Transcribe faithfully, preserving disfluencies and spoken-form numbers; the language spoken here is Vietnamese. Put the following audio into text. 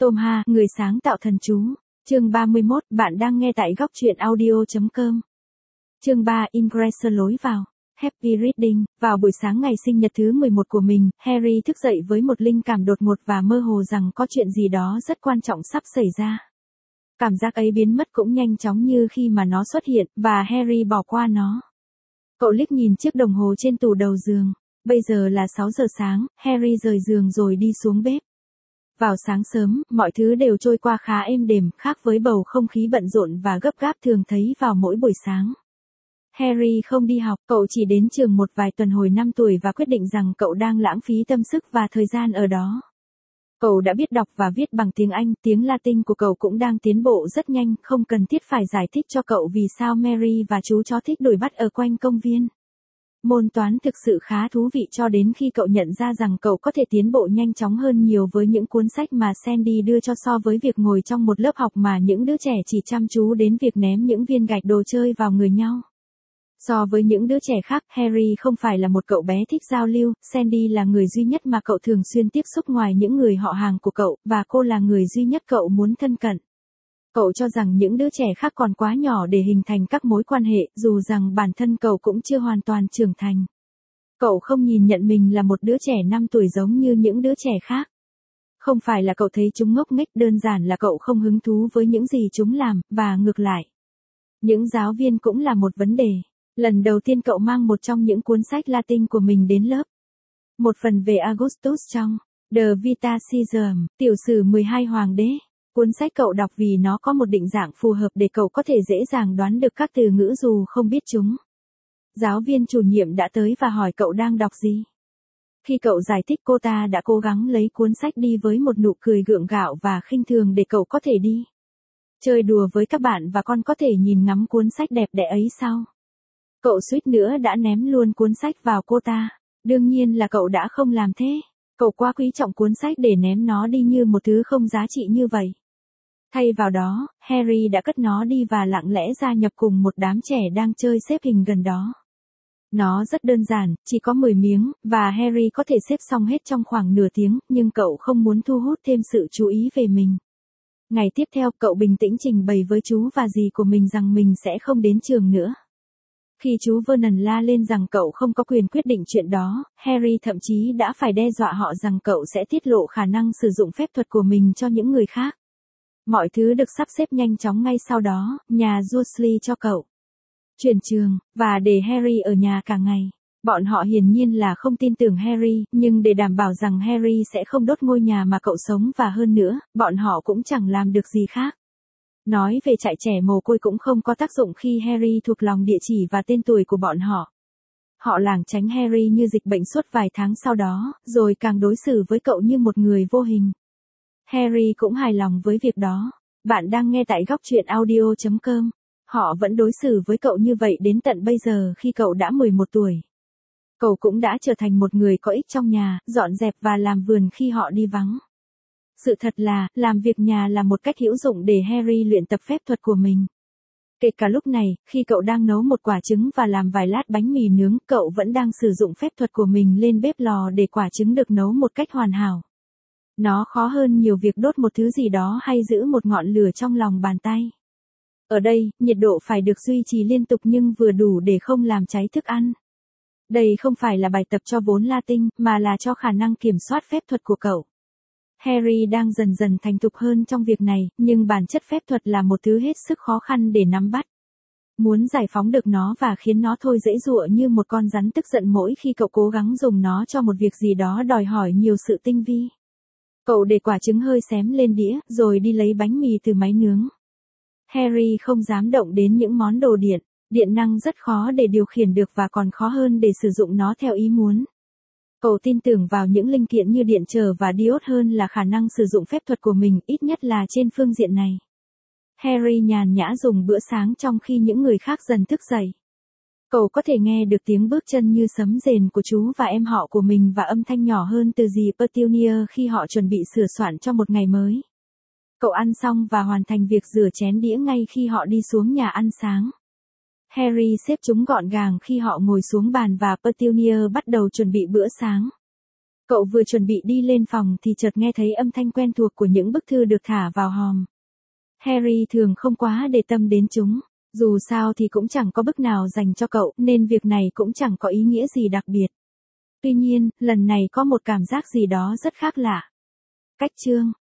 Tom Ha, người sáng tạo thần chú. Chương ba mươi mốt, bạn đang nghe tại góc truyện audio chấm com. Chương ba, Ingressor lối vào. Happy Reading. Vào buổi sáng ngày sinh nhật thứ mười một của mình, Harry thức dậy với một linh cảm đột ngột và mơ hồ rằng có chuyện gì đó rất quan trọng sắp xảy ra. Cảm giác ấy biến mất cũng nhanh chóng như khi mà nó xuất hiện, và Harry bỏ qua nó. Cậu liếc nhìn chiếc đồng hồ trên tủ đầu giường. Bây giờ là sáu giờ sáng, Harry rời giường rồi đi xuống bếp. Vào sáng sớm, mọi thứ đều trôi qua khá êm đềm, khác với bầu không khí bận rộn và gấp gáp thường thấy vào mỗi buổi sáng. Harry không đi học, cậu chỉ đến trường một vài tuần hồi năm tuổi và quyết định rằng cậu đang lãng phí tâm sức và thời gian ở đó. Cậu đã biết đọc và viết bằng tiếng Anh, tiếng Latin của cậu cũng đang tiến bộ rất nhanh, không cần thiết phải giải thích cho cậu vì sao Mary và chú chó thích đuổi bắt ở quanh công viên. Môn toán thực sự khá thú vị cho đến khi cậu nhận ra rằng cậu có thể tiến bộ nhanh chóng hơn nhiều với những cuốn sách mà Sandy đưa cho so với việc ngồi trong một lớp học mà những đứa trẻ chỉ chăm chú đến việc ném những viên gạch đồ chơi vào người nhau. So với những đứa trẻ khác, Harry không phải là một cậu bé thích giao lưu, Sandy là người duy nhất mà cậu thường xuyên tiếp xúc ngoài những người họ hàng của cậu, và cô là người duy nhất cậu muốn thân cận. Cậu cho rằng những đứa trẻ khác còn quá nhỏ để hình thành các mối quan hệ, dù rằng bản thân cậu cũng chưa hoàn toàn trưởng thành. Cậu không nhìn nhận mình là một đứa trẻ năm tuổi giống như những đứa trẻ khác. Không phải là cậu thấy chúng ngốc nghếch, đơn giản là cậu không hứng thú với những gì chúng làm, và ngược lại. Những giáo viên cũng là một vấn đề. Lần đầu tiên cậu mang một trong những cuốn sách Latin của mình đến lớp. Một phần về Augustus trong The Vita Caesar, tiểu sử mười hai hoàng đế. Cuốn sách cậu đọc vì nó có một định dạng phù hợp để cậu có thể dễ dàng đoán được các từ ngữ dù không biết chúng. Giáo viên chủ nhiệm đã tới và hỏi cậu đang đọc gì. Khi cậu giải thích, cô ta đã cố gắng lấy cuốn sách đi với một nụ cười gượng gạo và khinh thường để cậu có thể đi chơi đùa với các bạn và con có thể nhìn ngắm cuốn sách đẹp đẽ ấy sau. Cậu suýt nữa đã ném luôn cuốn sách vào cô ta. Đương nhiên là cậu đã không làm thế. Cậu quá quý trọng cuốn sách để ném nó đi như một thứ không giá trị như vậy. Thay vào đó, Harry đã cất nó đi và lặng lẽ gia nhập cùng một đám trẻ đang chơi xếp hình gần đó. Nó rất đơn giản, chỉ có mười miếng, và Harry có thể xếp xong hết trong khoảng nửa tiếng, nhưng cậu không muốn thu hút thêm sự chú ý về mình. Ngày tiếp theo, cậu bình tĩnh trình bày với chú và dì của mình rằng mình sẽ không đến trường nữa. Khi chú Vernon la lên rằng cậu không có quyền quyết định chuyện đó, Harry thậm chí đã phải đe dọa họ rằng cậu sẽ tiết lộ khả năng sử dụng phép thuật của mình cho những người khác. Mọi thứ được sắp xếp nhanh chóng ngay sau đó, nhà Dursley cho cậu chuyển trường, và để Harry ở nhà cả ngày. Bọn họ hiển nhiên là không tin tưởng Harry, nhưng để đảm bảo rằng Harry sẽ không đốt ngôi nhà mà cậu sống và hơn nữa, bọn họ cũng chẳng làm được gì khác. Nói về trại trẻ mồ côi cũng không có tác dụng khi Harry thuộc lòng địa chỉ và tên tuổi của bọn họ. Họ lảng tránh Harry như dịch bệnh suốt vài tháng sau đó, rồi càng đối xử với cậu như một người vô hình. Harry cũng hài lòng với việc đó. Bạn đang nghe tại góc truyện audio chấm com. Họ vẫn đối xử với cậu như vậy đến tận bây giờ khi cậu đã mười một tuổi. Cậu cũng đã trở thành một người có ích trong nhà, dọn dẹp và làm vườn khi họ đi vắng. Sự thật là, làm việc nhà là một cách hữu dụng để Harry luyện tập phép thuật của mình. Kể cả lúc này, khi cậu đang nấu một quả trứng và làm vài lát bánh mì nướng, cậu vẫn đang sử dụng phép thuật của mình lên bếp lò để quả trứng được nấu một cách hoàn hảo. Nó khó hơn nhiều việc đốt một thứ gì đó hay giữ một ngọn lửa trong lòng bàn tay. Ở đây, nhiệt độ phải được duy trì liên tục nhưng vừa đủ để không làm cháy thức ăn. Đây không phải là bài tập cho vốn Latin, mà là cho khả năng kiểm soát phép thuật của cậu. Harry đang dần dần thành thục hơn trong việc này, nhưng bản chất phép thuật là một thứ hết sức khó khăn để nắm bắt. Muốn giải phóng được nó và khiến nó thôi dễ dụa như một con rắn tức giận mỗi khi cậu cố gắng dùng nó cho một việc gì đó đòi hỏi nhiều sự tinh vi. Cậu để quả trứng hơi xém lên đĩa, rồi đi lấy bánh mì từ máy nướng. Harry không dám động đến những món đồ điện. Điện năng rất khó để điều khiển được và còn khó hơn để sử dụng nó theo ý muốn. Cậu tin tưởng vào những linh kiện như điện trở và diode hơn là khả năng sử dụng phép thuật của mình, ít nhất là trên phương diện này. Harry nhàn nhã dùng bữa sáng trong khi những người khác dần thức dậy. Cậu có thể nghe được tiếng bước chân như sấm rền của chú và em họ của mình và âm thanh nhỏ hơn từ dì Petunia khi họ chuẩn bị sửa soạn cho một ngày mới. Cậu ăn xong và hoàn thành việc rửa chén đĩa ngay khi họ đi xuống nhà ăn sáng. Harry xếp chúng gọn gàng khi họ ngồi xuống bàn và Petunia bắt đầu chuẩn bị bữa sáng. Cậu vừa chuẩn bị đi lên phòng thì chợt nghe thấy âm thanh quen thuộc của những bức thư được thả vào hòm. Harry thường không quá để tâm đến chúng. Dù sao thì cũng chẳng có bức nào dành cho cậu, nên việc này cũng chẳng có ý nghĩa gì đặc biệt. Tuy nhiên, lần này có một cảm giác gì đó rất khác lạ. Cách chương